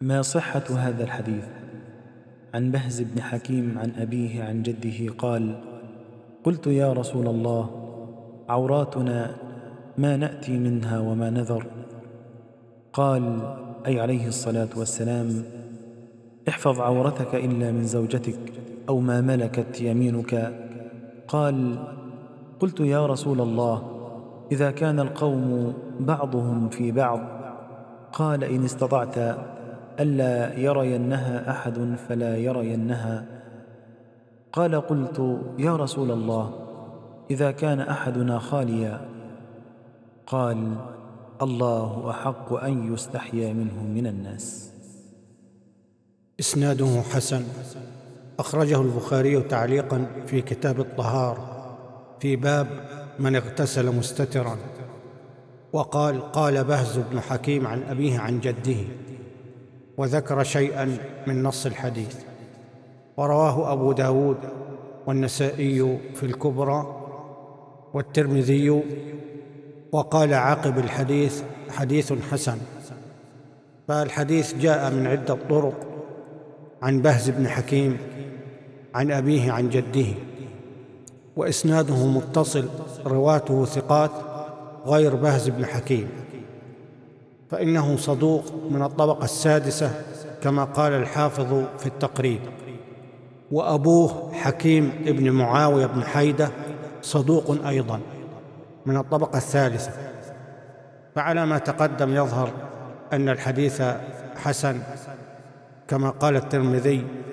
ما صحة هذا الحديث؟ عن بهز بن حكيم عن أبيه عن جده قال: قلت يا رسول الله، عوراتنا ما نأتي منها وما نذر؟ قال أي عليه الصلاة والسلام: احفظ عورتك إلا من زوجتك أو ما ملكت يمينك. قال: قلت يا رسول الله، إذا كان القوم بعضهم في بعض؟ قال: إن استطعت ألا يرينها أحد فلا يرينها. قال: قلت يا رسول الله، إذا كان أحدنا خاليا؟ قال: الله أحق أن يستحيا منه من الناس. إسناده حسن، أخرجه البخاري تعليقا في كتاب الطهارة في باب من اغتسل مستترا. وقال: قال بهز بن حكيم عن أبيه عن جده، وذكر شيئا من نص الحديث. ورواه أبو داود والنسائي في الكبرى والترمذي، وقال عقب الحديث: حديث حسن. فالحديث جاء من عدة طرق عن بهز بن حكيم عن أبيه عن جده، وإسناده متصل، رواته ثقات غير بهز بن حكيم، فإنه صدوق من الطبقة السادسة كما قال الحافظ في التقريب. وأبوه حكيم ابن معاوية بن حيدة صدوق أيضا من الطبقة الثالثة. فعلى ما تقدم يظهر أن الحديث حسن كما قال الترمذي